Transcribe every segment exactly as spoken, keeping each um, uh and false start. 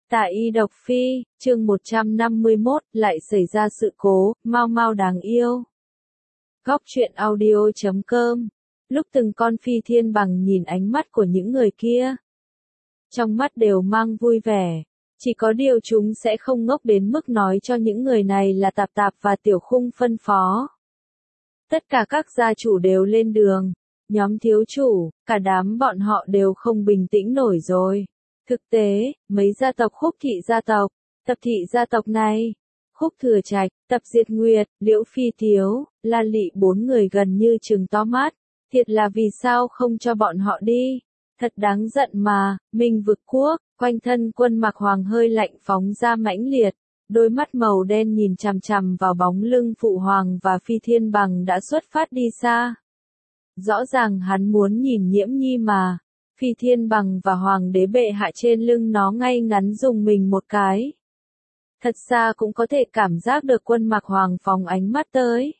Tạ Y Độc Phi, chương một trăm năm mươi mốt, lại xảy ra sự cố, mau mau đáng yêu. Góc truyện audio chấm com. Lúc từng con phi thiên bằng nhìn ánh mắt của những người kia, trong mắt đều mang vui vẻ. Chỉ có điều chúng sẽ không ngốc đến mức nói cho những người này là Tạp Tạp và Tiểu Khung phân phó. Tất cả các gia chủ đều lên đường. Nhóm thiếu chủ, cả đám bọn họ đều không bình tĩnh nổi rồi. Thực tế, mấy gia tộc Khúc thị gia tộc, Tập thị gia tộc này, Khúc Thừa Trạch, Tập Diệt Nguyệt, Liễu Phi Tiếu, La Lị bốn người gần như trừng to mắt. Thiệt là vì sao không cho bọn họ đi? Thật đáng giận mà. Minh Vực Quốc, quanh thân Quân Mạc Hoàng hơi lạnh phóng ra mãnh liệt, đôi mắt màu đen nhìn chằm chằm vào bóng lưng Phụ Hoàng và Phi Thiên Bằng đã xuất phát đi xa. Rõ ràng hắn muốn nhìn Nhiễm Nhi mà. Phi Thiên Bằng và Hoàng đế bệ hạ trên lưng nó ngay ngắn dùng mình một cái. Thật ra cũng có thể cảm giác được Quân Mạc Hoàng phóng ánh mắt tới.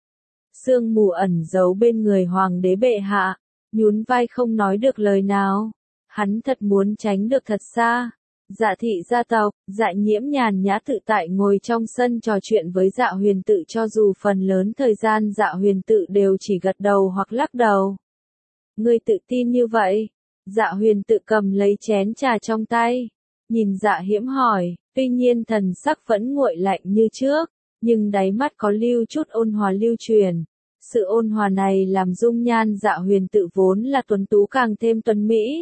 Sương mù ẩn giấu bên người Hoàng đế bệ hạ, nhún vai không nói được lời nào. Hắn thật muốn tránh được thật xa. Dạ thị gia tộc, Dạ Nhiễm nhàn nhã tự tại ngồi trong sân trò chuyện với Dạ Huyền Tự, cho dù phần lớn thời gian Dạ Huyền Tự đều chỉ gật đầu hoặc lắc đầu. Ngươi tự tin như vậy? Dạ Huyền Tự cầm lấy chén trà trong tay, nhìn Dạ Hiễm hỏi, tuy nhiên thần sắc vẫn nguội lạnh như trước, nhưng đáy mắt có lưu chút ôn hòa lưu truyền. Sự ôn hòa này làm dung nhan Dạ Huyền Tự vốn là tuấn tú càng thêm tuấn mỹ.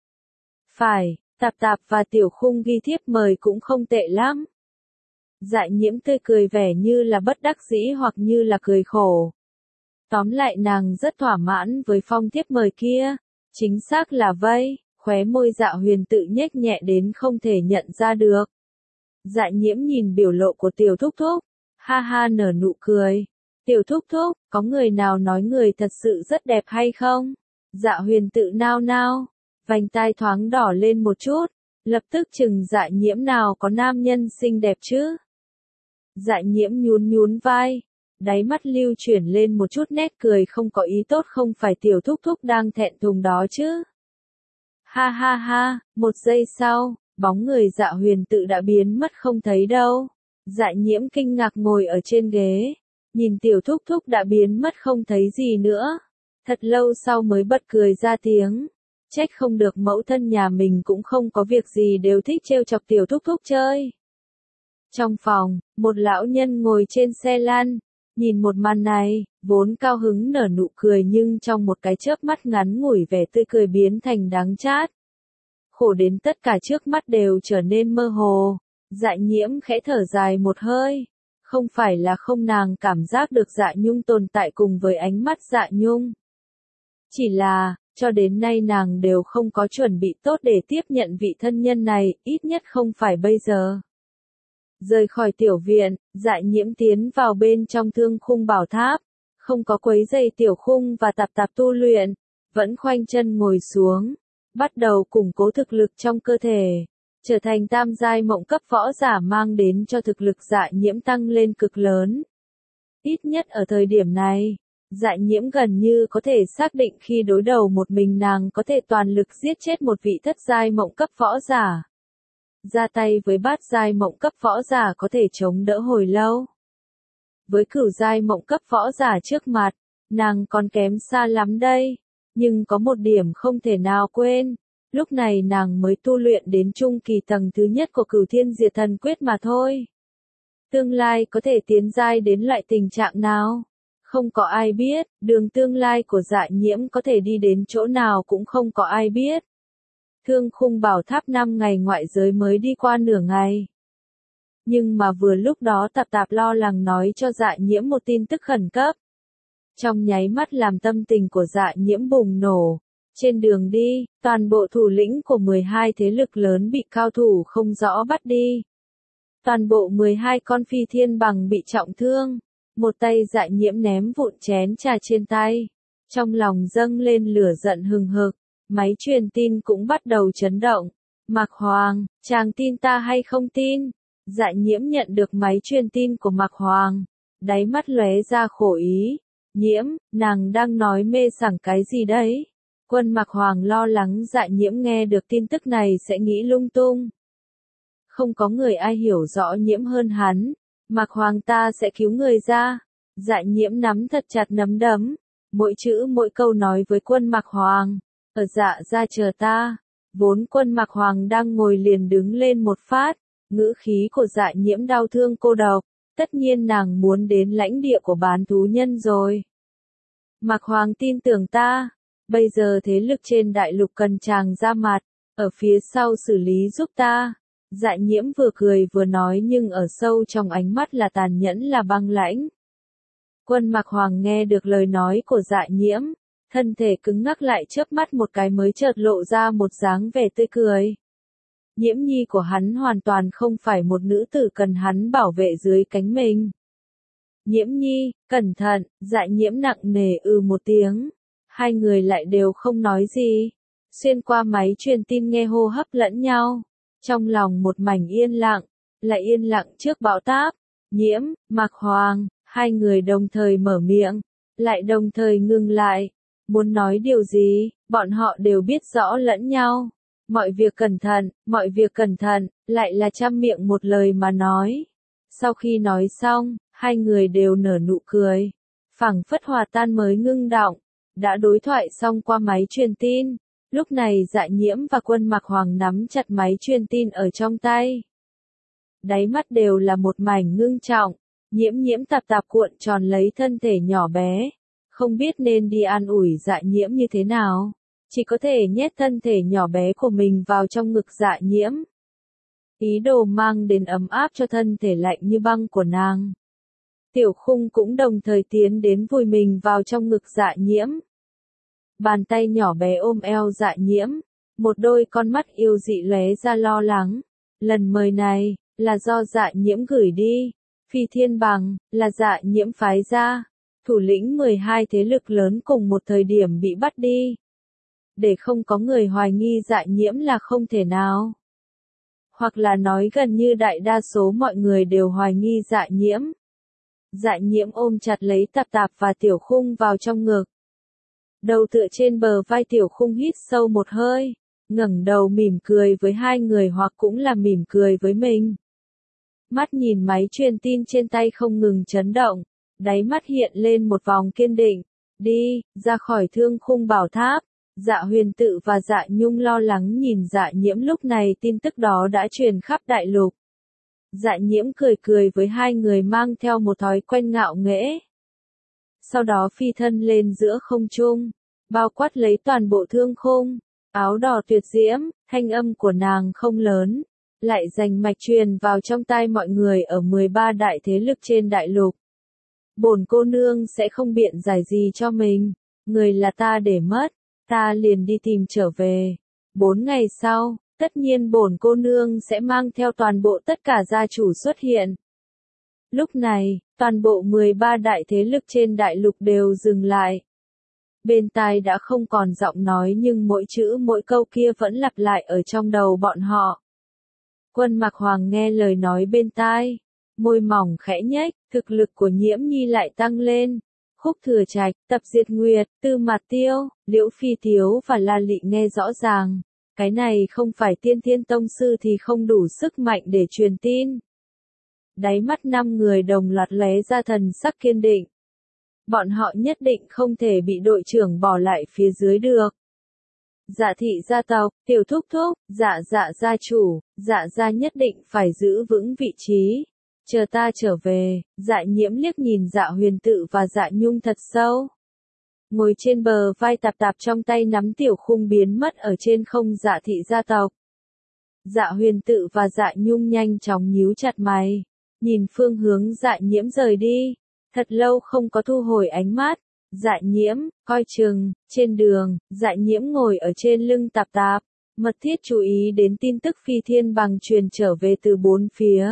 Phải, Tạp Tạp và Tiểu Khung ghi thiếp mời cũng không tệ lắm. Dạ Nhiễm tươi cười vẻ như là bất đắc dĩ hoặc như là cười khổ. Tóm lại nàng rất thỏa mãn với phong thiếp mời kia. Chính xác là vây, khóe môi Dạ Huyền Tự nhếch nhẹ đến không thể nhận ra được. Dạ Nhiễm nhìn biểu lộ của Tiểu Thúc Thúc, ha ha nở nụ cười. Tiểu Thúc Thúc, có người nào nói người thật sự rất đẹp hay không? Dạ Huyền Tự nao nao, vành tai thoáng đỏ lên một chút, lập tức chừng Dạ Nhiễm, nào có nam nhân xinh đẹp chứ? Dạ Nhiễm nhún nhún vai, đáy mắt lưu chuyển lên một chút nét cười không có ý tốt, không phải Tiểu Thúc Thúc đang thẹn thùng đó chứ? Ha ha ha, một giây sau, bóng người Dạ Huyền Tự đã biến mất không thấy đâu. Dạ Nhiễm kinh ngạc ngồi ở trên ghế, nhìn Tiểu Thúc Thúc đã biến mất không thấy gì nữa. Thật lâu sau mới bật cười ra tiếng. Trách không được mẫu thân nhà mình cũng không có việc gì đều thích trêu chọc Tiểu Thúc Thúc chơi. Trong phòng, một lão nhân ngồi trên xe lăn, nhìn một màn này, vốn cao hứng nở nụ cười nhưng trong một cái chớp mắt ngắn ngủi vẻ tươi cười biến thành đắng chát. Khổ đến tất cả trước mắt đều trở nên mơ hồ. Dạ Nhiễm khẽ thở dài một hơi. Không phải là không, nàng cảm giác được Dạ Nhung tồn tại cùng với ánh mắt Dạ Nhung. Chỉ là, cho đến nay nàng đều không có chuẩn bị tốt để tiếp nhận vị thân nhân này, ít nhất không phải bây giờ. Rời khỏi tiểu viện, Dạ Nhiễm tiến vào bên trong Thương Khung Bảo Tháp, không có quấy rầy Tiểu Khung và Tạp Tạp tu luyện, vẫn khoanh chân ngồi xuống, bắt đầu củng cố thực lực trong cơ thể, trở thành tam giai mộng cấp võ giả, mang đến cho thực lực Dạ Nhiễm tăng lên cực lớn. Ít nhất ở thời điểm này, Dạ Nhiễm gần như có thể xác định khi đối đầu một mình nàng có thể toàn lực giết chết một vị thất giai mộng cấp võ giả. Ra tay với bát giai mộng cấp võ giả có thể chống đỡ hồi lâu. Với cửu giai mộng cấp võ giả trước mặt, nàng còn kém xa lắm đây. Nhưng có một điểm không thể nào quên, lúc này nàng mới tu luyện đến trung kỳ tầng thứ nhất của Cửu Thiên Diệt Thần Quyết mà thôi. Tương lai có thể tiến giai đến loại tình trạng nào? Không có ai biết, đường tương lai của Dạ Nhiễm có thể đi đến chỗ nào cũng không có ai biết. Thương Khung Bảo Tháp năm ngày ngoại giới mới đi qua nửa ngày. Nhưng mà vừa lúc đó Tạp Tạp lo lắng nói cho Dạ Nhiễm một tin tức khẩn cấp. Trong nháy mắt làm tâm tình của Dạ Nhiễm bùng nổ. Trên đường đi, toàn bộ thủ lĩnh của mười hai thế lực lớn bị cao thủ không rõ bắt đi. Toàn bộ mười hai con phi thiên bằng bị trọng thương. Một tay Dạ Nhiễm ném vụn chén trà trên tay. Trong lòng dâng lên lửa giận hừng hực. Máy truyền tin cũng bắt đầu chấn động. Mạc Hoàng, chàng tin ta hay không tin? Dạ Nhiễm nhận được máy truyền tin của Mạc Hoàng. Đáy mắt lóe ra khổ ý. Nhiễm, nàng đang nói mê sảng cái gì đấy? Quân Mạc Hoàng lo lắng Dạ Nhiễm nghe được tin tức này sẽ nghĩ lung tung. Không có người ai hiểu rõ Nhiễm hơn hắn. Mạc Hoàng ta sẽ cứu người ra. Dạ Nhiễm nắm thật chặt nắm đấm. Mỗi chữ mỗi câu nói với Quân Mạc Hoàng. Ở dạ ra chờ ta. Vốn Quân Mạc Hoàng đang ngồi liền đứng lên một phát. Ngữ khí của Dạ Nhiễm đau thương cô độc. Tất nhiên nàng muốn đến lãnh địa của bán thú nhân rồi. Mạc Hoàng tin tưởng ta. Bây giờ thế lực trên đại lục cần chàng ra mặt. Ở phía sau xử lý giúp ta. Dạ Nhiễm vừa cười vừa nói nhưng ở sâu trong ánh mắt là tàn nhẫn là băng lãnh. Quân Mạc Hoàng nghe được lời nói của Dạ Nhiễm. Thân thể cứng ngắc lại chớp mắt một cái mới chợt lộ ra một dáng vẻ tươi cười. Nhiễm nhi của hắn hoàn toàn không phải một nữ tử cần hắn bảo vệ dưới cánh mình. Nhiễm nhi, cẩn thận, Dạ Nhiễm nặng nề ư một tiếng. Hai người lại đều không nói gì. Xuyên qua máy truyền tin nghe hô hấp lẫn nhau. Trong lòng một mảnh yên lặng, lại yên lặng trước bão táp. Nhiễm, Mạc Hoàng, hai người đồng thời mở miệng, lại đồng thời ngừng lại. Muốn nói điều gì, bọn họ đều biết rõ lẫn nhau. Mọi việc cẩn thận, mọi việc cẩn thận, lại là trăm miệng một lời mà nói. Sau khi nói xong, hai người đều nở nụ cười. Phảng phất hòa tan mới ngưng đọng. Đã đối thoại xong qua máy truyền tin. Lúc này Dạ Nhiễm và Quân Mạc Hoàng nắm chặt máy truyền tin ở trong tay. Đáy mắt đều là một mảnh ngưng trọng. Nhiễm Nhiễm tạp tạp cuộn tròn lấy thân thể nhỏ bé. Không biết nên đi an ủi Dạ Nhiễm như thế nào. Chỉ có thể nhét thân thể nhỏ bé của mình vào trong ngực Dạ Nhiễm. Ý đồ mang đến ấm áp cho thân thể lạnh như băng của nàng. Tiểu Khung cũng đồng thời tiến đến vùi mình vào trong ngực Dạ Nhiễm. Bàn tay nhỏ bé ôm eo Dạ Nhiễm. Một đôi con mắt yêu dị lóe ra lo lắng. Lần mời này, là do Dạ Nhiễm gửi đi. Phi Thiên Bằng, là Dạ Nhiễm phái ra. Thủ lĩnh mười hai thế lực lớn cùng một thời điểm bị bắt đi. Để không có người hoài nghi Dạ Nhiễm là không thể nào. Hoặc là nói gần như đại đa số mọi người đều hoài nghi Dạ Nhiễm. Dạ Nhiễm ôm chặt lấy Tạp Tạp và Tiểu Khung vào trong ngực. Đầu tựa trên bờ vai Tiểu Khung hít sâu một hơi, ngẩng đầu mỉm cười với hai người hoặc cũng là mỉm cười với mình. Mắt nhìn máy truyền tin trên tay không ngừng chấn động, đáy mắt hiện lên một vòng kiên định. Đi, ra khỏi Thương Khung Bảo Tháp. Dạ Huyền Tự và Dạ Nhung lo lắng nhìn Dạ Nhiễm, lúc này tin tức đó đã truyền khắp đại lục. Dạ Nhiễm cười cười với hai người mang theo một thói quen ngạo nghễ. Sau đó phi thân lên giữa không trung, bao quát lấy toàn bộ thương khung, áo đỏ tuyệt diễm, thanh âm của nàng không lớn, lại rành mạch truyền vào trong tai mọi người ở mười ba đại thế lực trên đại lục. Bổn cô nương sẽ không biện giải gì cho mình, người là ta để mất, ta liền đi tìm trở về. Bốn ngày sau, tất nhiên bổn cô nương sẽ mang theo toàn bộ tất cả gia chủ xuất hiện. Lúc này, toàn bộ mười ba đại thế lực trên đại lục đều dừng lại. Bên tai đã không còn giọng nói nhưng mỗi chữ mỗi câu kia vẫn lặp lại ở trong đầu bọn họ. Quân Mạc Hoàng nghe lời nói bên tai, môi mỏng khẽ nhếch, thực lực của Nhiễm Nhi lại tăng lên. Khúc Thừa Trạch, Tập Diệt Nguyệt, Tư Mạt Tiêu, Liễu Phi Thiếu và La Lị nghe rõ ràng. Cái này không phải Tiên Thiên Tông Sư thì không đủ sức mạnh để truyền tin. Đáy mắt năm người đồng loạt lóe ra thần sắc kiên định. Bọn họ nhất định không thể bị đội trưởng bỏ lại phía dưới được. Dạ thị gia tộc, Tiểu Thúc Thúc, dạ dạ gia chủ, dạ gia nhất định phải giữ vững vị trí. Chờ ta trở về. Dạ Nhiễm liếc nhìn Dạ Huyền Tự và Dạ Nhung thật sâu. Ngồi trên bờ vai Tạp Tạp trong tay nắm Tiểu Khung biến mất ở trên không Dạ thị gia tộc. Dạ Huyền Tự và Dạ Nhung nhanh chóng nhíu chặt mày, nhìn phương hướng Dạ Nhiễm rời đi. Thật lâu không có thu hồi ánh mắt. Dạ Nhiễm, coi chừng. Trên đường, Dạ Nhiễm ngồi ở trên lưng Tạp Tạp, mật thiết chú ý đến tin tức Phi Thiên Bằng truyền trở về từ bốn phía.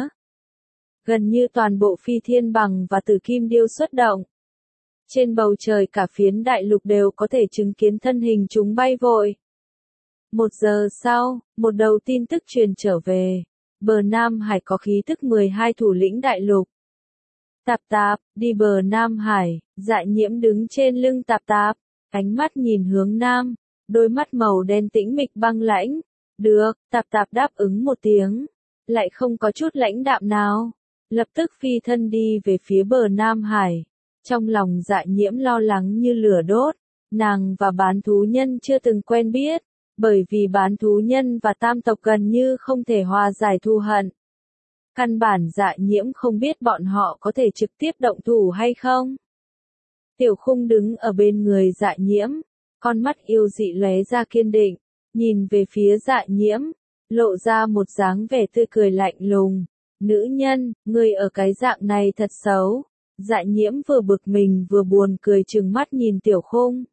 Gần như toàn bộ Phi Thiên Bằng và Tử Kim Điêu xuất động. Trên bầu trời cả phiến đại lục đều có thể chứng kiến thân hình chúng bay vội. Một giờ sau, một đầu tin tức truyền trở về. Bờ Nam Hải có khí tức mười hai thủ lĩnh đại lục. Tạp Tạp, đi bờ Nam Hải. Dạ Nhiễm đứng trên lưng Tạp Tạp, ánh mắt nhìn hướng Nam, đôi mắt màu đen tĩnh mịch băng lãnh. Được, Tạp Tạp đáp ứng một tiếng. lại không có chút lãnh đạm nào. Lập tức phi thân đi về phía bờ Nam Hải. Trong lòng Dạ Nhiễm lo lắng như lửa đốt. Nàng và bán thú nhân chưa từng quen biết, bởi vì bán thú nhân và tam tộc gần như không thể hòa giải thù hận. Căn bản Dạ Nhiễm không biết bọn họ có thể trực tiếp động thủ hay không. Tiểu Khung đứng ở bên người Dạ Nhiễm, con mắt yêu dị lóe ra kiên định, nhìn về phía Dạ Nhiễm, lộ ra một dáng vẻ tươi cười lạnh lùng. Nữ nhân, ngươi ở cái dạng này thật xấu. Dạ Nhiễm vừa bực mình vừa buồn cười trừng mắt nhìn Tiểu Khung.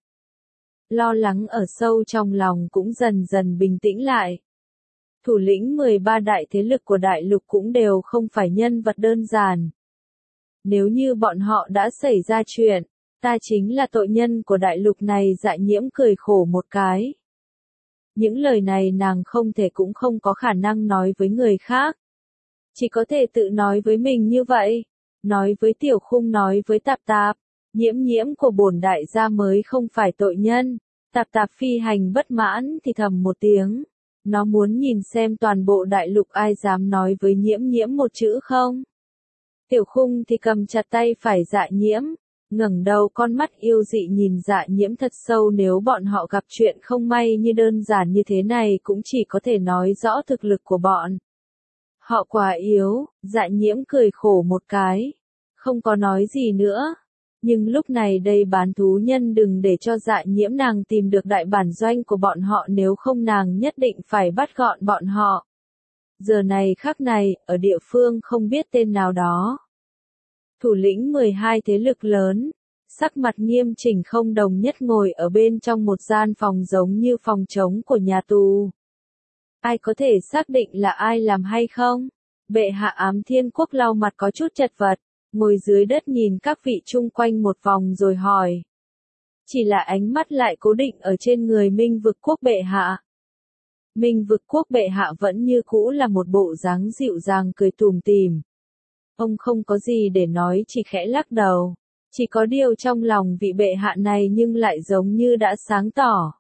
Lo lắng ở sâu trong lòng cũng dần dần bình tĩnh lại. Thủ lĩnh mười ba đại thế lực của đại lục cũng đều không phải nhân vật đơn giản. Nếu như bọn họ đã xảy ra chuyện, ta chính là tội nhân của đại lục này. Dạ Nhiễm cười khổ một cái. Những lời này nàng không thể cũng không có khả năng nói với người khác. Chỉ có thể tự nói với mình như vậy. Nói với Tiểu Khung, nói với Tạp Tạp. Nhiễm nhiễm của bổn đại gia mới không phải tội nhân. Tạp Tạp phi hành bất mãn thì thầm một tiếng. Nó muốn nhìn xem toàn bộ đại lục ai dám nói với nhiễm nhiễm một chữ không. Tiểu Khung thì cầm chặt tay phải Dạ Nhiễm, ngẩng đầu con mắt yêu dị nhìn Dạ Nhiễm thật sâu. Nếu bọn họ gặp chuyện không may như đơn giản như thế này cũng chỉ có thể nói rõ thực lực của bọn họ quá yếu. Dạ Nhiễm cười khổ một cái, không có nói gì nữa. Nhưng lúc này đây bán thú nhân đừng để cho Dạ Nhiễm nàng tìm được đại bản doanh của bọn họ, nếu không nàng nhất định phải bắt gọn bọn họ. Giờ này khắc này, ở địa phương không biết tên nào đó. Thủ lĩnh mười hai thế lực lớn, sắc mặt nghiêm chỉnh không đồng nhất ngồi ở bên trong một gian phòng giống như phòng trống của nhà tù. Ai có thể xác định là ai làm hay không? Bệ hạ Ám Thiên Quốc lau mặt có chút chật vật, ngồi dưới đất nhìn các vị chung quanh một vòng rồi hỏi. Chỉ là ánh mắt lại cố định ở trên người Minh Vực Quốc bệ hạ. Minh Vực Quốc bệ hạ vẫn như cũ là một bộ dáng dịu dàng cười tủm tỉm. Ông không có gì để nói, chỉ khẽ lắc đầu. Chỉ có điều trong lòng vị bệ hạ này nhưng lại giống như đã sáng tỏ.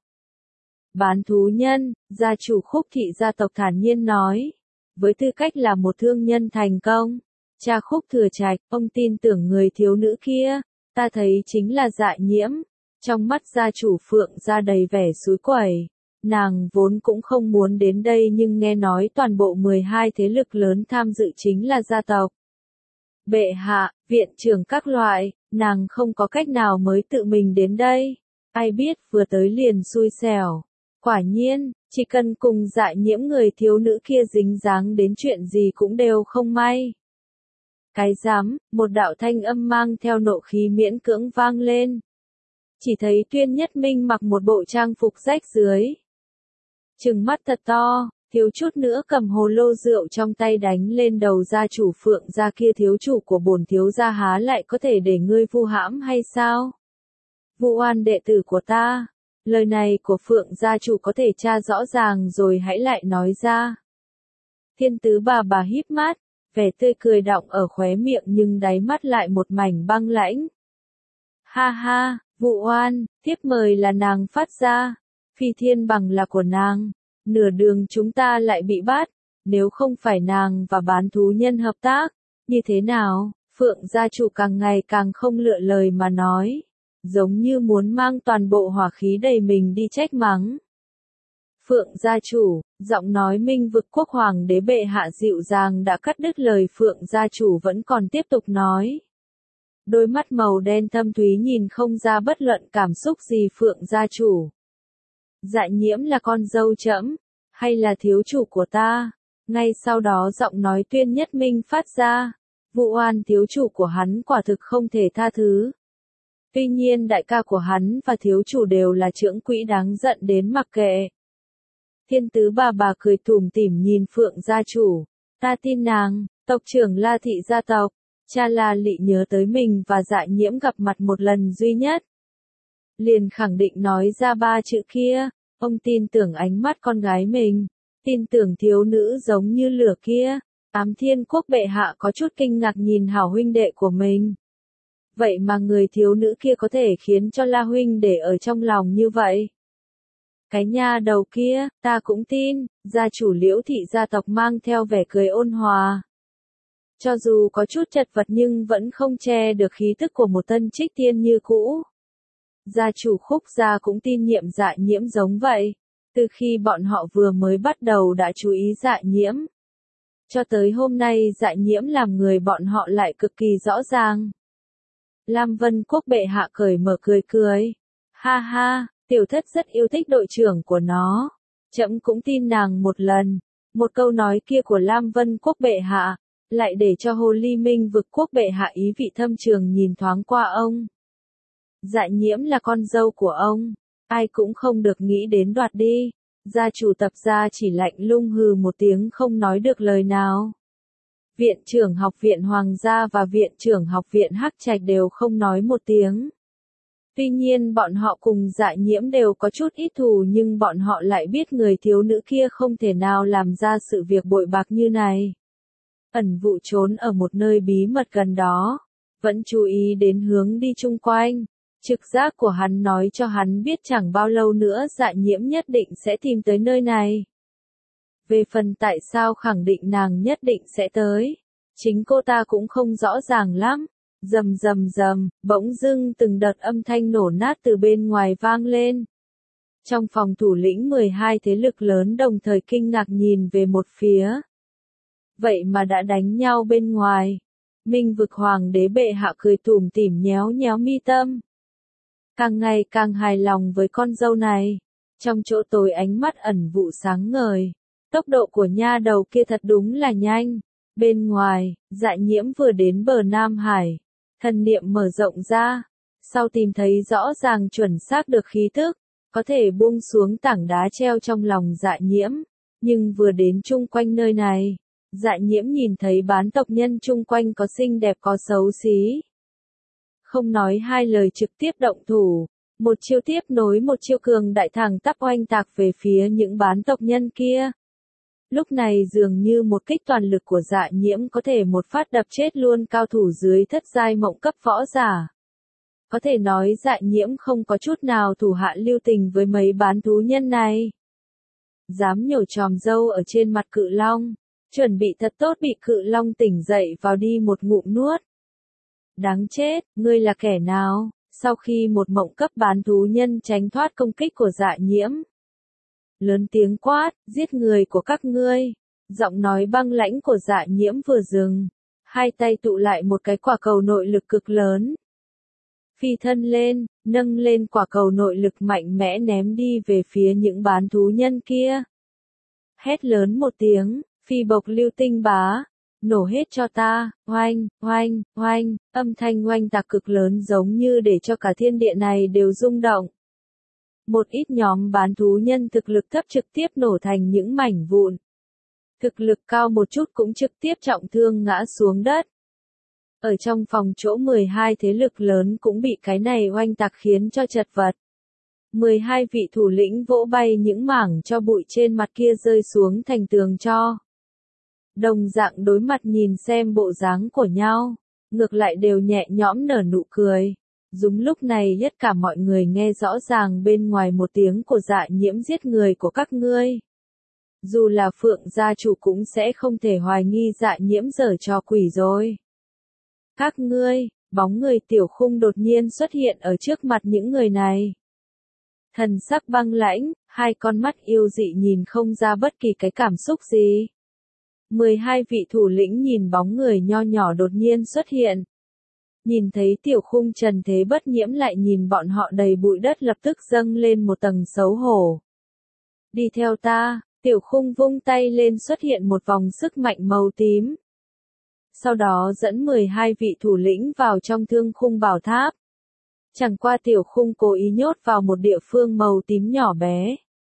Bán thú nhân, gia chủ Khúc thị gia tộc thản nhiên nói. Với tư cách là một thương nhân thành công, cha Khúc Thừa Trạch, ông tin tưởng người thiếu nữ kia, ta thấy chính là Dạ Nhiễm. Trong mắt gia chủ Phượng ra đầy vẻ xúi quẩy. Nàng vốn cũng không muốn đến đây nhưng nghe nói toàn bộ mười hai thế lực lớn tham dự chính là gia tộc. Bệ hạ, viện trưởng các loại, nàng không có cách nào mới tự mình đến đây. Ai biết vừa tới liền xui xẻo. Quả nhiên, chỉ cần cùng Dạ Nhiễm người thiếu nữ kia dính dáng đến chuyện gì cũng đều không may. Cái dám, một đạo thanh âm mang theo nộ khí miễn cưỡng vang lên. Chỉ thấy Tuyên Nhất Minh mặc một bộ trang phục rách rưới. Trừng mắt thật to, thiếu chút nữa cầm hồ lô rượu trong tay đánh lên đầu gia chủ Phượng gia kia. Thiếu chủ của bổn thiếu gia há lại có thể để ngươi vu hãm hay sao? Vu oan đệ tử của ta. Lời này của Phượng gia chủ có thể tra rõ ràng rồi hãy lại nói ra. Thiên tứ bà bà híp mắt, vẻ tươi cười đọng ở khóe miệng nhưng đáy mắt lại một mảnh băng lãnh. Ha ha, vụ oan, tiếp mời là nàng phát ra. Phi thiên bằng là của nàng. Nửa đường chúng ta lại bị bắt. Nếu không phải nàng và bán thú nhân hợp tác, như thế nào? Phượng gia chủ càng ngày càng không lựa lời mà nói. Giống như muốn mang toàn bộ hỏa khí đầy mình đi trách mắng. Phượng gia chủ, giọng nói Minh Vực Quốc hoàng đế bệ hạ dịu dàng đã cắt đứt lời. Phượng gia chủ vẫn còn tiếp tục nói. Đôi mắt màu đen thâm thúy nhìn không ra bất luận cảm xúc gì. Phượng gia chủ, Dạ Nhiễm là con dâu trẫm, hay là thiếu chủ của ta? Ngay sau đó giọng nói Tuyên Nhất Minh phát ra. Vụ oan thiếu chủ của hắn quả thực không thể tha thứ. Tuy nhiên đại ca của hắn và thiếu chủ đều là trưởng quỹ đáng giận đến mặc kệ. Thiên tứ bà bà cười tủm tỉm nhìn Phượng gia chủ. Ta tin nàng, tộc trưởng La thị gia tộc. Cha La Lị nhớ tới mình và Dạ Nhiễm gặp mặt một lần duy nhất. Liền khẳng định nói ra ba chữ kia. Ông tin tưởng ánh mắt con gái mình. Tin tưởng thiếu nữ giống như lửa kia. Ám Thiên Quốc bệ hạ có chút kinh ngạc nhìn hảo huynh đệ của mình. Vậy mà người thiếu nữ kia có thể khiến cho La huynh để ở trong lòng như vậy. Cái nha đầu kia, ta cũng tin, gia chủ Liễu thị gia tộc mang theo vẻ cười ôn hòa. Cho dù có chút chật vật nhưng vẫn không che được khí tức của một tân trích tiên như cũ. Gia chủ Khúc gia cũng tin nhiệm Dạ Nhiễm giống vậy. Từ khi bọn họ vừa mới bắt đầu đã chú ý Dạ Nhiễm. Cho tới hôm nay Dạ Nhiễm làm người bọn họ lại cực kỳ rõ ràng. Lam Vân Quốc bệ hạ cởi mở cười cười. Ha ha, tiểu thất rất yêu thích đội trưởng của nó. Trẫm cũng tin nàng một lần. Một câu nói kia của Lam Vân Quốc bệ hạ, lại để cho Hồ Ly Minh vực quốc bệ hạ ý vị thâm trường nhìn thoáng qua ông. Dạ Nhiễm là con dâu của ông, ai cũng không được nghĩ đến đoạt đi. Gia chủ Tập gia chỉ lạnh lùng hừ một tiếng không nói được lời nào. Viện trưởng học viện Hoàng gia và viện trưởng học viện Hắc Trạch đều không nói một tiếng. Tuy nhiên bọn họ cùng Dạ Nhiễm đều có chút ít thù nhưng bọn họ lại biết người thiếu nữ kia không thể nào làm ra sự việc bội bạc như này. Ẩn vụ trốn ở một nơi bí mật gần đó, vẫn chú ý đến hướng đi chung quanh. Trực giác của hắn nói cho hắn biết chẳng bao lâu nữa Dạ Nhiễm nhất định sẽ tìm tới nơi này. Về phần tại sao khẳng định nàng nhất định sẽ tới, chính cô ta cũng không rõ ràng lắm. Rầm rầm rầm, bỗng dưng từng đợt âm thanh nổ nát từ bên ngoài vang lên. Trong phòng thủ lĩnh mười hai thế lực lớn đồng thời kinh ngạc nhìn về một phía. Vậy mà đã đánh nhau bên ngoài. Minh vực hoàng đế bệ hạ cười tủm tỉm nhéo nhéo mi tâm. Càng ngày càng hài lòng với con dâu này. Trong chỗ tối ánh mắt ẩn vụ sáng ngời. Tốc độ của nha đầu kia thật đúng là nhanh. Bên ngoài, Dạ Nhiễm vừa đến bờ Nam Hải. Thần niệm mở rộng ra. Sau tìm thấy rõ ràng chuẩn xác được khí tức. Có thể buông xuống tảng đá treo trong lòng Dạ Nhiễm. Nhưng vừa đến chung quanh nơi này. Dạ Nhiễm nhìn thấy bán tộc nhân chung quanh có xinh đẹp có xấu xí. Không nói hai lời trực tiếp động thủ. Một chiêu tiếp nối một chiêu cường đại thẳng tắp oanh tạc về phía những bán tộc nhân kia. Lúc này dường như một kích toàn lực của Dạ Nhiễm có thể một phát đập chết luôn cao thủ dưới thất giai mộng cấp võ giả. Có thể nói Dạ Nhiễm không có chút nào thủ hạ lưu tình với mấy bán thú nhân này. Dám nhổ tròm râu ở trên mặt cự long. Chuẩn bị thật tốt bị cự long tỉnh dậy vào đi một ngụm nuốt. Đáng chết, ngươi là kẻ nào? Sau khi một mộng cấp bán thú nhân tránh thoát công kích của Dạ Nhiễm. Lớn tiếng quát, giết người của các ngươi. Giọng nói băng lãnh của Dạ Nhiễm vừa dừng. Hai tay tụ lại một cái quả cầu nội lực cực lớn. Phi thân lên, nâng lên quả cầu nội lực mạnh mẽ ném đi về phía những bán thú nhân kia. Hét lớn một tiếng. Phi bộc lưu tinh bá, nổ hết cho ta, oanh, oanh, oanh, âm thanh oanh tạc cực lớn giống như để cho cả thiên địa này đều rung động. Một ít nhóm bán thú nhân thực lực thấp trực tiếp nổ thành những mảnh vụn. Thực lực cao một chút cũng trực tiếp trọng thương ngã xuống đất. Ở trong phòng chỗ mười hai thế lực lớn cũng bị cái này oanh tạc khiến cho chật vật. mười hai vị thủ lĩnh vỗ bay những mảng cho bụi trên mặt kia rơi xuống thành tường tro. Đồng dạng đối mặt nhìn xem bộ dáng của nhau, ngược lại đều nhẹ nhõm nở nụ cười. Đúng lúc này tất cả mọi người nghe rõ ràng bên ngoài một tiếng của Dạ Nhiễm giết người của các ngươi. Dù là Phượng gia chủ cũng sẽ không thể hoài nghi Dạ Nhiễm giở trò quỷ rồi. Các ngươi, bóng người Tiểu Khung đột nhiên xuất hiện ở trước mặt những người này. Thần sắc băng lãnh, hai con mắt yêu dị nhìn không ra bất kỳ cái cảm xúc gì. mười hai vị thủ lĩnh nhìn bóng người nho nhỏ đột nhiên xuất hiện. Nhìn thấy Tiểu Khung trần thế bất nhiễm lại nhìn bọn họ đầy bụi đất lập tức dâng lên một tầng xấu hổ. Đi theo ta, Tiểu Khung vung tay lên xuất hiện một vòng sức mạnh màu tím. Sau đó dẫn mười hai vị thủ lĩnh vào trong thương khung bảo tháp. Chẳng qua Tiểu Khung cố ý nhốt vào một địa phương màu tím nhỏ bé.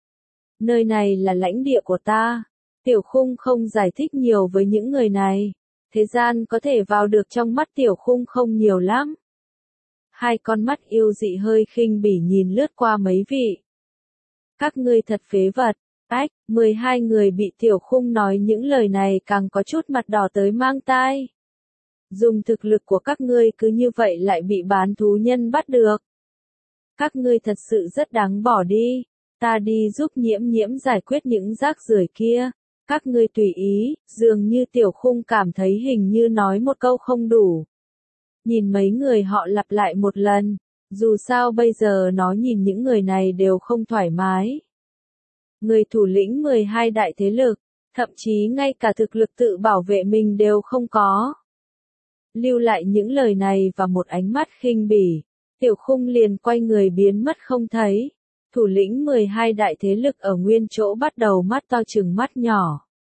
Nơi này là lãnh địa của ta. Tiểu Khung không giải thích nhiều với những người này. Thế gian có thể vào được trong mắt Tiểu Khung không nhiều lắm. Hai con mắt yêu dị hơi khinh bỉ nhìn lướt qua mấy vị. Các ngươi thật phế vật. Ách, mười hai người bị Tiểu Khung nói những lời này càng có chút mặt đỏ tới mang tai. Dùng thực lực của các ngươi cứ như vậy lại bị bán thú nhân bắt được. Các ngươi thật sự rất đáng bỏ đi. ta đi giúp nhiễm nhiễm giải quyết những rác rưởi kia. Các ngươi tùy ý, dường như Tiểu Khung cảm thấy hình như nói một câu không đủ. Nhìn mấy người họ lặp lại một lần, dù sao bây giờ nó nhìn những người này đều không thoải mái. Người thủ lĩnh mười hai đại thế lực, thậm chí ngay cả thực lực tự bảo vệ mình đều không có. Lưu lại những lời này và một ánh mắt khinh bỉ, Tiểu Khung liền quay người biến mất không thấy. Thủ lĩnh mười hai đại thế lực ở nguyên chỗ bắt đầu mắt to chừng mắt nhỏ.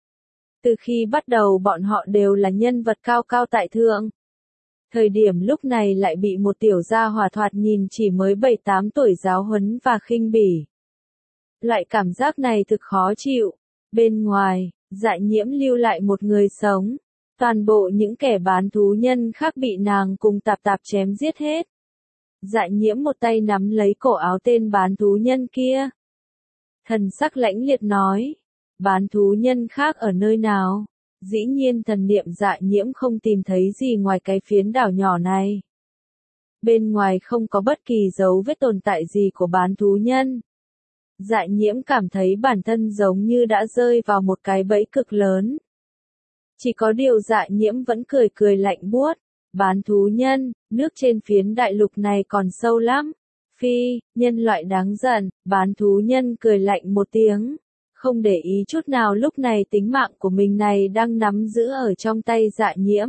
Từ khi bắt đầu bọn họ đều là nhân vật cao cao tại thượng. Thời điểm lúc này lại bị một tiểu gia hỏa thoạt nhìn chỉ mới bảy tám tuổi giáo huấn và khinh bỉ. Loại cảm giác này thực khó chịu. Bên ngoài, Dạ Nhiễm lưu lại một người sống. Toàn bộ những kẻ bán thú nhân khác bị nàng cùng tạp tạp chém giết hết. Dạ Nhiễm một tay nắm lấy cổ áo tên bán thú nhân kia. Thần sắc lãnh liệt nói, bán thú nhân khác ở nơi nào? Dĩ nhiên thần niệm Dạ Nhiễm không tìm thấy gì ngoài cái phiến đảo nhỏ này. Bên ngoài không có bất kỳ dấu vết tồn tại gì của bán thú nhân. Dạ Nhiễm cảm thấy bản thân giống như đã rơi vào một cái bẫy cực lớn. Chỉ có điều Dạ Nhiễm vẫn cười cười lạnh buốt. Bán thú nhân, nước trên phiến đại lục này còn sâu lắm. Phi, nhân loại đáng giận, bán thú nhân cười lạnh một tiếng. Không để ý chút nào lúc này tính mạng của mình này đang nắm giữ ở trong tay Dạ Nhiễm.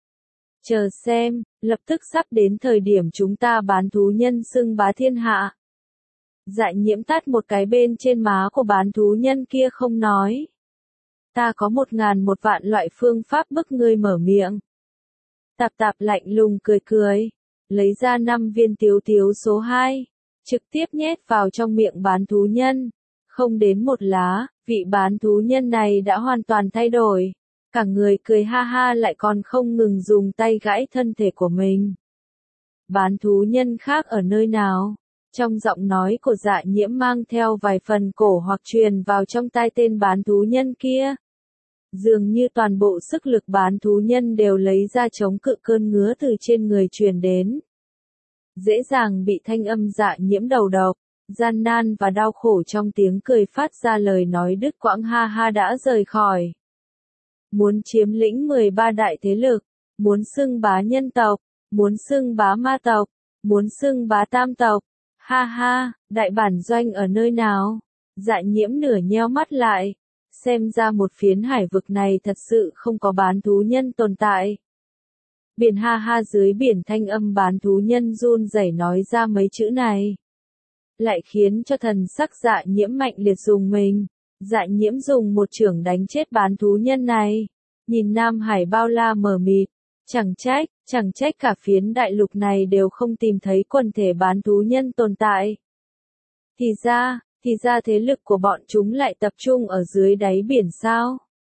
Chờ xem, lập tức sắp đến thời điểm chúng ta bán thú nhân xưng bá thiên hạ. Dạ Nhiễm tát một cái bên trên má của bán thú nhân kia không nói. Ta có một ngàn một vạn loại phương pháp bức ngươi mở miệng. Tạp tạp lạnh lùng cười cười, lấy ra năm viên tiếu tiếu số hai, trực tiếp nhét vào trong miệng bán thú nhân. Không đến một lá, vị bán thú nhân này đã hoàn toàn thay đổi. Cả người cười ha ha lại còn không ngừng dùng tay gãi thân thể của mình. Bán thú nhân khác ở nơi nào? Trong giọng nói của Dạ Nhiễm mang theo vài phần cổ hoặc truyền vào trong tai tên bán thú nhân kia. Dường như toàn bộ sức lực bán thú nhân đều lấy ra chống cự cơn ngứa từ trên người truyền đến. Dễ dàng bị thanh âm Dạ Nhiễm đầu độc, gian nan và đau khổ trong tiếng cười phát ra lời nói đứt quãng ha ha đã rời khỏi. Muốn chiếm lĩnh mười ba đại thế lực, muốn xưng bá nhân tộc, muốn xưng bá ma tộc, muốn xưng bá tam tộc. Ha ha, đại bản doanh ở nơi nào? Dạ Nhiễm nửa nheo mắt lại. Xem ra một phiến hải vực này thật sự không có bán thú nhân tồn tại. Biển ha ha dưới biển thanh âm bán thú nhân run rẩy nói ra mấy chữ này. Lại khiến cho thần sắc Dạ Nhiễm mạnh liệt dùng mình. Dạ Nhiễm dùng một chưởng đánh chết bán thú nhân này. Nhìn Nam Hải bao la mờ mịt. Chẳng trách, chẳng trách cả phiến đại lục này đều không tìm thấy quần thể bán thú nhân tồn tại. Thì ra, thì ra thế lực của bọn chúng lại tập trung ở dưới đáy biển sao?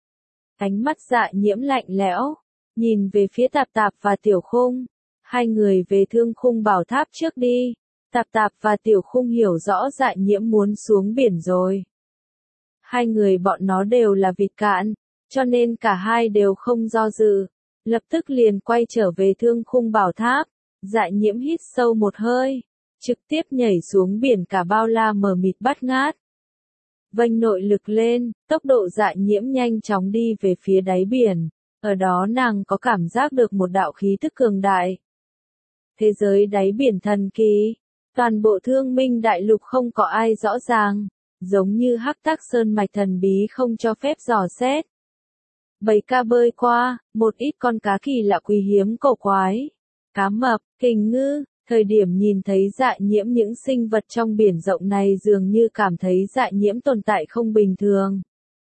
Ánh mắt Dạ Nhiễm lạnh lẽo, nhìn về phía Tạp Tạp và Tiểu Khung. Hai người về Thương Khung Bảo Tháp trước đi. Tạp Tạp và Tiểu Khung hiểu rõ Dạ Nhiễm muốn xuống biển rồi. Hai người bọn nó đều là vịt cạn, cho nên cả hai đều không do dự. Lập tức liền quay trở về Thương Khung Bảo Tháp. Dạ Nhiễm hít sâu một hơi, trực tiếp nhảy xuống biển cả bao la mờ mịt bát ngát. Vênh nội lực lên, tốc độ Dạ Nhiễm nhanh chóng đi về phía đáy biển. Ở đó nàng có cảm giác được một đạo khí thức cường đại. Thế giới đáy biển thần kỳ, toàn bộ Thương Minh đại lục không có ai rõ ràng, giống như Hắc Tác Sơn mạch thần bí không cho phép dò xét. Bầy ca bơi qua, một ít con cá kỳ lạ quý hiếm cổ quái, cá mập, kình ngư. Thời điểm nhìn thấy Dạ Nhiễm những sinh vật trong biển rộng này dường như cảm thấy Dạ Nhiễm tồn tại không bình thường.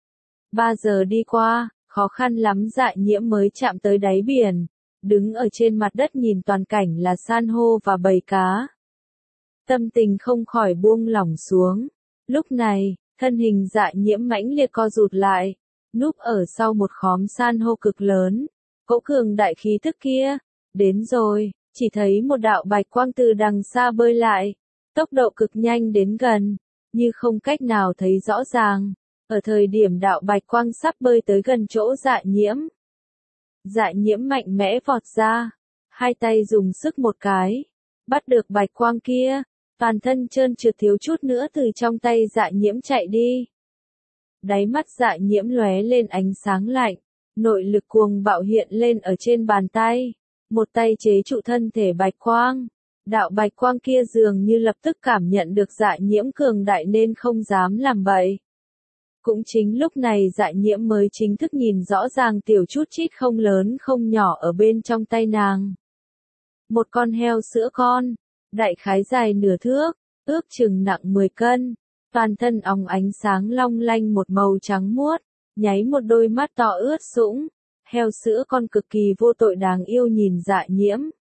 Ba giờ đi qua, khó khăn lắm Dạ Nhiễm mới chạm tới đáy biển, đứng ở trên mặt đất nhìn toàn cảnh là san hô và bầy cá. Tâm tình không khỏi buông lỏng xuống. Lúc này, thân hình Dạ Nhiễm mãnh liệt co rụt lại, núp ở sau một khóm san hô cực lớn. Cỗ cường đại khí thức kia, đến rồi. Chỉ thấy một đạo bạch quang từ đằng xa bơi lại, tốc độ cực nhanh đến gần, như không cách nào thấy rõ ràng. Ở thời điểm đạo bạch quang sắp bơi tới gần chỗ Dạ Nhiễm, Dạ Nhiễm mạnh mẽ vọt ra, hai tay dùng sức một cái, bắt được bạch quang kia, toàn thân trơn trượt thiếu chút nữa từ trong tay Dạ Nhiễm chạy đi. Đáy mắt Dạ Nhiễm lóe lên ánh sáng lạnh, nội lực cuồng bạo hiện lên ở trên bàn tay, một tay chế trụ thân thể bạch quang. Đạo bạch quang kia dường như lập tức cảm nhận được Dạ Nhiễm cường đại nên không dám làm bậy. Cũng chính lúc này Dạ Nhiễm mới chính thức nhìn rõ ràng tiểu chút chít không lớn không nhỏ ở bên trong tay nàng. Một con heo sữa con, đại khái dài nửa thước, ước chừng nặng mười cân, toàn thân óng ánh sáng long lanh một màu trắng muốt, nháy một đôi mắt to ướt sũng, heo sữa con cực kỳ vô tội đáng yêu nhìn Dạ Nhiễm.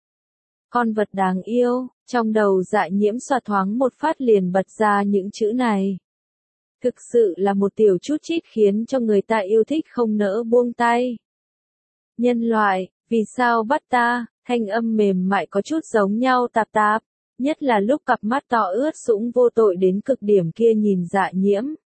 Con vật đáng yêu, trong đầu Dạ Nhiễm xoa thoáng một phát liền bật ra những chữ này. Thực sự là một tiểu chút chít khiến cho người ta yêu thích không nỡ buông tay. Nhân loại, vì sao bắt ta? Thanh âm mềm mại có chút giống nhau tạp tạp, nhất là lúc cặp mắt to ướt sũng vô tội đến cực điểm kia nhìn Dạ Nhiễm.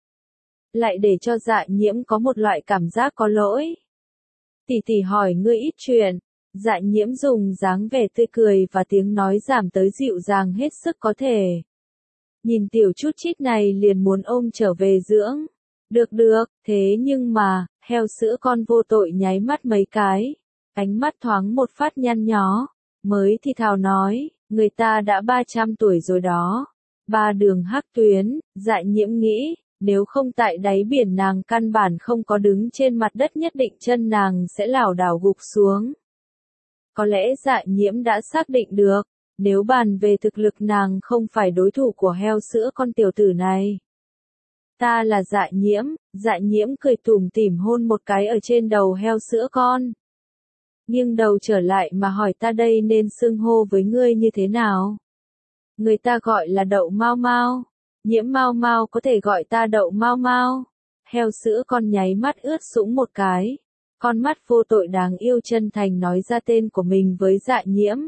Lại để cho Dạ Nhiễm có một loại cảm giác có lỗi. Tỷ tỷ hỏi ngươi ít chuyện. Dạ Nhiễm dùng dáng vẻ tươi cười và tiếng nói giảm tới dịu dàng hết sức có thể. Nhìn tiểu chút chít này liền muốn ôm trở về dưỡng. Được được, thế nhưng mà, heo sữa con vô tội nháy mắt mấy cái. Ánh mắt thoáng một phát nhăn nhó, mới thì thào nói, người ta đã ba trăm tuổi rồi đó. Ba đường hắc tuyến, Dạ Nhiễm nghĩ, nếu không tại đáy biển nàng căn bản không có đứng trên mặt đất nhất định chân nàng sẽ lảo đảo gục xuống. Có lẽ Dạ Nhiễm đã xác định được, nếu bàn về thực lực nàng không phải đối thủ của heo sữa con tiểu tử này. Ta là Dạ Nhiễm, Dạ Nhiễm cười tủm tỉm hôn một cái ở trên đầu heo sữa con. Nghiêng đầu trở lại mà hỏi ta đây nên xưng hô với ngươi như thế nào? Người ta gọi là Đậu Mau Mau, Nhiễm Mau Mau có thể gọi ta Đậu Mau Mau. Heo sữa con nháy mắt ướt sũng một cái. Con mắt vô tội đáng yêu chân thành nói ra tên của mình với Dạ Nhiễm.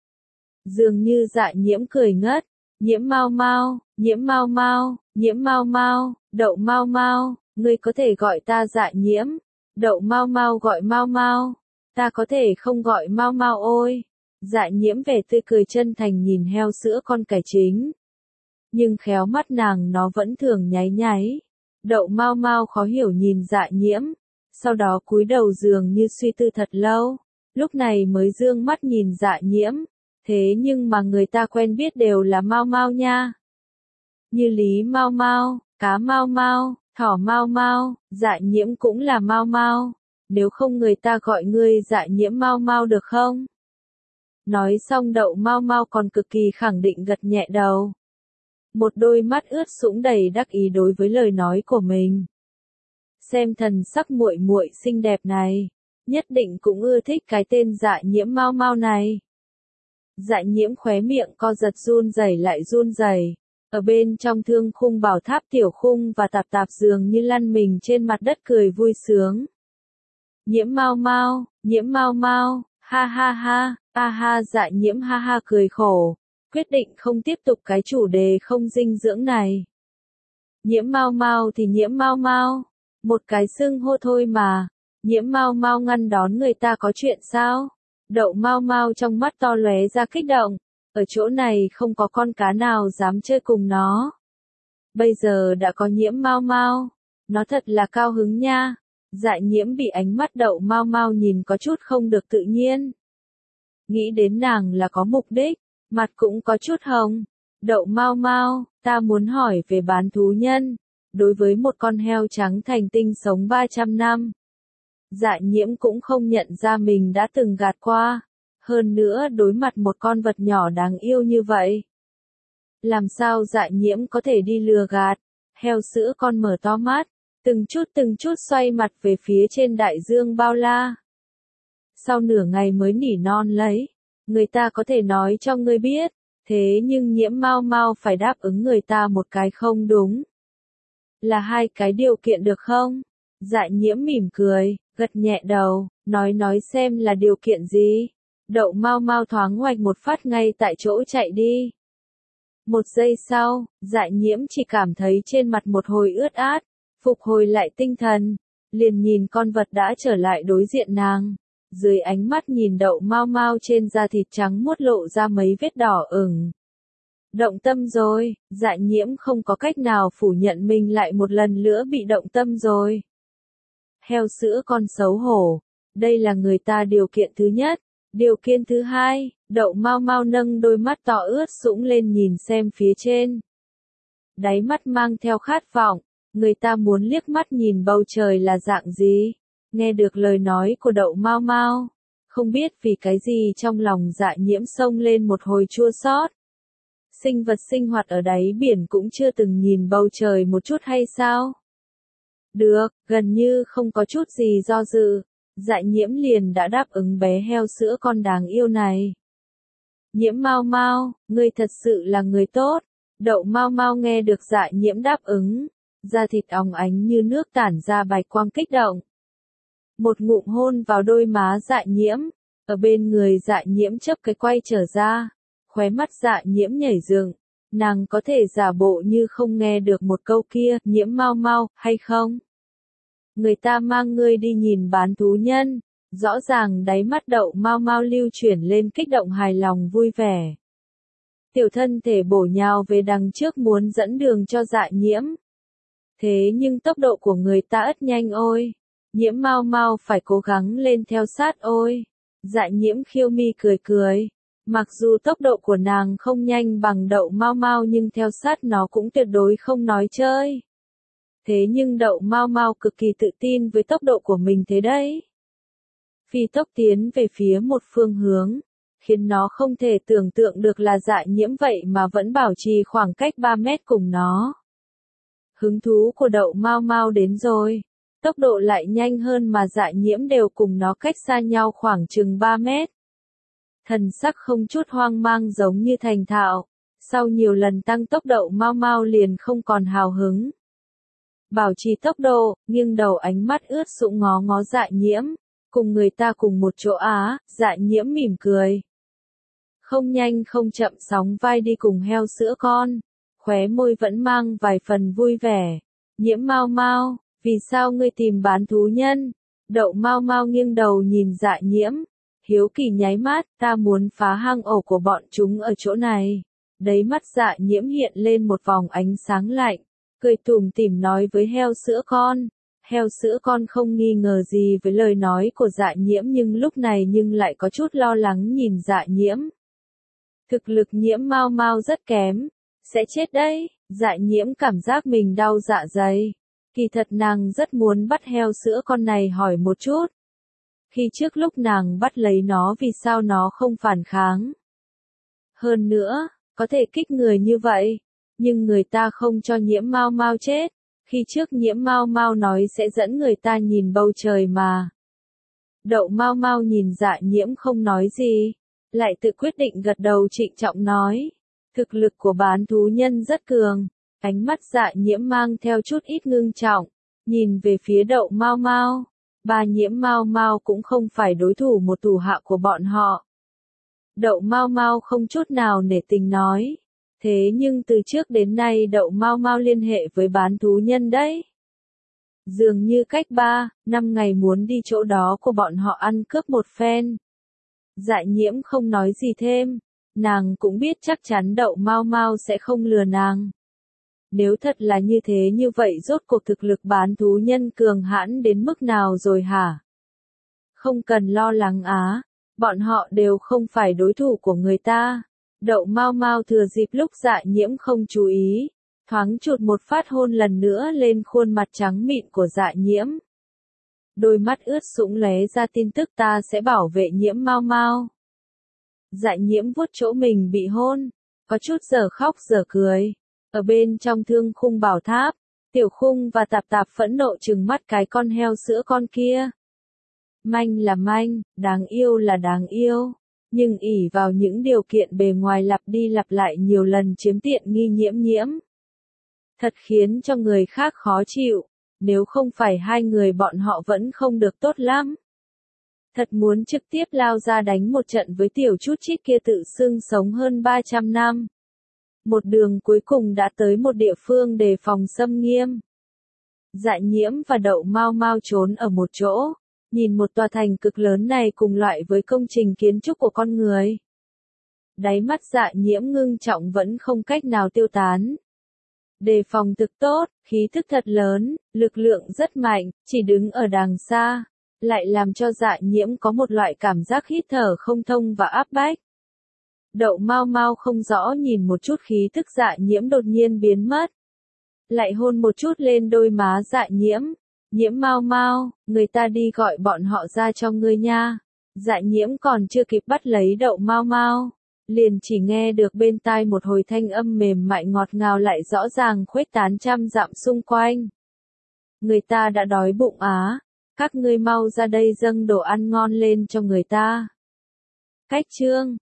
Dường như Dạ Nhiễm cười ngất, Nhiễm Mau Mau, Nhiễm Mau Mau, Nhiễm Mau Mau, Đậu Mau Mau, ngươi có thể gọi ta Dạ Nhiễm. Đậu Mau Mau gọi Mau Mau, ta có thể không gọi Mau Mau ôi. Dạ Nhiễm vẻ tươi cười chân thành nhìn heo sữa con cải chính. Nhưng khéo mắt nàng nó vẫn thường nháy nháy. Đậu Mau Mau khó hiểu nhìn Dạ Nhiễm. Sau đó cúi đầu dường như suy tư thật lâu, lúc này mới dương mắt nhìn Dạ Nhiễm, thế nhưng mà người ta quen biết đều là Mau Mau nha. Như Lý Mau Mau, Cá Mau Mau, Thỏ Mau Mau, Dạ Nhiễm cũng là Mau Mau, nếu không người ta gọi ngươi Dạ Nhiễm Mau Mau được không? Nói xong Đậu Mau Mau còn cực kỳ khẳng định gật nhẹ đầu. Một đôi mắt ướt sũng đầy đắc ý đối với lời nói của mình. Xem thần sắc muội muội xinh đẹp này, nhất định cũng ưa thích cái tên Dạ Nhiễm Mau Mau này. Dạ Nhiễm khóe miệng co giật run rẩy lại run rẩy, ở bên trong thương khung bảo tháp tiểu khung và tạp tạp dường như lăn mình trên mặt đất cười vui sướng. Nhiễm Mau Mau, Nhiễm Mau Mau, ha ha ha, a ha Dạ Nhiễm ha ha cười khổ, quyết định không tiếp tục cái chủ đề không dinh dưỡng này. Nhiễm Mau Mau thì Nhiễm Mau Mau. Một cái xưng hô thôi mà, Nhiễm Mau Mau ngăn đón người ta có chuyện sao? Đậu Mau Mau trong mắt to lóe ra kích động, ở chỗ này không có con cá nào dám chơi cùng nó. Bây giờ đã có Nhiễm Mau Mau, nó thật là cao hứng nha. Dạ Nhiễm bị ánh mắt Đậu Mau Mau nhìn có chút không được tự nhiên. Nghĩ đến nàng là có mục đích, mặt cũng có chút hồng. Đậu Mau Mau, ta muốn hỏi về bán thú nhân. Đối với một con heo trắng thành tinh sống ba trăm năm, Dạ Nhiễm cũng không nhận ra mình đã từng gạt qua. Hơn nữa đối mặt một con vật nhỏ đáng yêu như vậy. Làm sao Dạ Nhiễm có thể đi lừa gạt? Heo sữa con mở to mắt, từng chút từng chút xoay mặt về phía trên đại dương bao la. Sau nửa ngày mới nỉ non lấy, người ta có thể nói cho ngươi biết, thế nhưng Nhiễm Mau Mau phải đáp ứng người ta một cái không đúng. Là hai cái điều kiện được không? Dạ Nhiễm mỉm cười, gật nhẹ đầu, nói nói xem là điều kiện gì? Đậu Mau Mau thoáng ngoạch một phát ngay tại chỗ chạy đi. Một giây sau, Dạ Nhiễm chỉ cảm thấy trên mặt một hồi ướt át, phục hồi lại tinh thần, liền nhìn con vật đã trở lại đối diện nàng. Dưới ánh mắt nhìn Đậu Mau Mau trên da thịt trắng muốt lộ ra mấy vết đỏ ửng. Động tâm rồi, Dạ Nhiễm không có cách nào phủ nhận mình lại một lần nữa bị động tâm rồi. Heo sữa con xấu hổ, đây là người ta điều kiện thứ nhất. Điều kiện thứ hai, Đậu Mau Mau nâng đôi mắt to ướt sũng lên nhìn xem phía trên. Đáy mắt mang theo khát vọng, người ta muốn liếc mắt nhìn bầu trời là dạng gì. Nghe được lời nói của Đậu Mau Mau, không biết vì cái gì trong lòng Dạ Nhiễm xông lên một hồi chua xót. Sinh vật sinh hoạt ở đáy biển cũng chưa từng nhìn bầu trời một chút hay sao? Được, gần như không có chút gì do dự, Dạ Nhiễm liền đã đáp ứng bé heo sữa con đáng yêu này. Nhiễm Mau Mau, ngươi thật sự là người tốt. Đậu Mau Mau nghe được Dạ Nhiễm đáp ứng, da thịt óng ánh như nước tản ra bạch quang kích động. Một ngụm hôn vào đôi má Dạ Nhiễm, ở bên người Dạ Nhiễm chớp cái quay trở ra, khóe mắt Dạ Nhiễm nhảy dựng, nàng có thể giả bộ như không nghe được một câu kia, Nhiễm Mau Mau, hay không? Người ta mang ngươi đi nhìn bán thú nhân, rõ ràng đáy mắt Đậu Mau Mau lưu chuyển lên kích động hài lòng vui vẻ. Tiểu thân thể bổ nhào về đằng trước muốn dẫn đường cho Dạ Nhiễm. Thế nhưng tốc độ của người ta ất nhanh ôi. Nhiễm Mau Mau phải cố gắng lên theo sát ôi. Dạ Nhiễm khiêu mi cười cười. Mặc dù tốc độ của nàng không nhanh bằng Đậu Mau Mau nhưng theo sát nó cũng tuyệt đối không nói chơi. Thế nhưng Đậu Mau Mau cực kỳ tự tin với tốc độ của mình thế đấy. Phi tốc tiến về phía một phương hướng, khiến nó không thể tưởng tượng được là Dạ Nhiễm vậy mà vẫn bảo trì khoảng cách ba mét cùng nó. Hứng thú của Đậu Mau Mau đến rồi, tốc độ lại nhanh hơn mà Dạ Nhiễm đều cùng nó cách xa nhau khoảng chừng ba mét. Thần sắc không chút hoang mang giống như thành thạo, sau nhiều lần tăng tốc Đậu Mau Mau liền không còn hào hứng. Bảo trì tốc độ, nghiêng đầu ánh mắt ướt sũng ngó ngó Dạ Nhiễm, cùng người ta cùng một chỗ á, Dạ Nhiễm mỉm cười. Không nhanh không chậm sóng vai đi cùng heo sữa con, khóe môi vẫn mang vài phần vui vẻ. Nhiễm Mau Mau, vì sao ngươi tìm bán thú nhân? Đậu Mau Mau nghiêng đầu nhìn Dạ Nhiễm, hiếu kỳ nháy mắt, ta muốn phá hang ổ của bọn chúng ở chỗ này. Đấy mắt Dạ Nhiễm hiện lên một vòng ánh sáng lạnh, cười tủm tỉm nói với heo sữa con. Heo sữa con không nghi ngờ gì với lời nói của Dạ Nhiễm nhưng lúc này nhưng lại có chút lo lắng nhìn Dạ Nhiễm. Thực lực Nhiễm Mau Mau rất kém, sẽ chết đấy. Dạ Nhiễm cảm giác mình đau dạ dày. Kỳ thật nàng rất muốn bắt heo sữa con này hỏi một chút. Khi trước lúc nàng bắt lấy nó vì sao nó không phản kháng. Hơn nữa, có thể kích người như vậy, nhưng người ta không cho Nhiễm Mau Mau chết. Khi trước Nhiễm Mau Mau nói sẽ dẫn người ta nhìn bầu trời mà. Đậu Mau Mau nhìn Dạ Nhiễm không nói gì, lại tự quyết định gật đầu trịnh trọng nói. Thực lực của bán thú nhân rất cường. Ánh mắt Dạ Nhiễm mang theo chút ít ngưng trọng, nhìn về phía Đậu Mau Mau. Bà Nhiễm Mau Mau cũng không phải đối thủ một thủ hạ của bọn họ. Đậu Mau Mau không chút nào nể tình nói. Thế nhưng từ trước đến nay Đậu Mau Mau liên hệ với bán thú nhân đấy. Dường như cách ba, năm ngày muốn đi chỗ đó của bọn họ ăn cướp một phen. Dạ Nhiễm không nói gì thêm, nàng cũng biết chắc chắn Đậu Mau Mau sẽ không lừa nàng. Nếu thật là như thế như vậy rốt cuộc thực lực bán thú nhân cường hãn đến mức nào rồi hả? Không cần lo lắng á, bọn họ đều không phải đối thủ của người ta. Đậu Mau Mau thừa dịp lúc Dạ Nhiễm không chú ý, thoáng chụt một phát hôn lần nữa lên khuôn mặt trắng mịn của Dạ Nhiễm. Đôi mắt ướt sũng lóe ra tin tức ta sẽ bảo vệ Nhiễm Mau Mau. Dạ Nhiễm vuốt chỗ mình bị hôn, có chút giờ khóc giờ cười. Ở bên trong thương khung bảo tháp, Tiểu Khung và Tạp Tạp phẫn nộ trừng mắt cái con heo sữa con kia. Manh là manh, đáng yêu là đáng yêu. Nhưng ỷ vào những điều kiện bề ngoài lặp đi lặp lại nhiều lần chiếm tiện nghi Nhiễm Nhiễm. Thật khiến cho người khác khó chịu, nếu không phải hai người bọn họ vẫn không được tốt lắm. Thật muốn trực tiếp lao ra đánh một trận với tiểu chút chít kia tự xưng sống hơn ba trăm năm. Một đường cuối cùng đã tới một địa phương đề phòng xâm nghiêm. Dạ Nhiễm và Đậu Mau Mau trốn ở một chỗ. Nhìn một tòa thành cực lớn này cùng loại với công trình kiến trúc của con người. Đáy mắt Dạ Nhiễm ngưng trọng vẫn không cách nào tiêu tán. Đề phòng thực tốt, khí thức thật lớn, lực lượng rất mạnh, chỉ đứng ở đàng xa, lại làm cho Dạ Nhiễm có một loại cảm giác hít thở không thông và áp bách. Đậu Mau Mau không rõ nhìn một chút khí thức Dạ Nhiễm đột nhiên biến mất. Lại hôn một chút lên đôi má Dạ Nhiễm. Nhiễm Mau Mau, người ta đi gọi bọn họ ra cho ngươi nha. Dạ Nhiễm còn chưa kịp bắt lấy Đậu Mau Mau, liền chỉ nghe được bên tai một hồi thanh âm mềm mại ngọt ngào lại rõ ràng khuếch tán trăm dặm xung quanh. Người ta đã đói bụng á, các ngươi mau ra đây dâng đồ ăn ngon lên cho người ta. Cách chương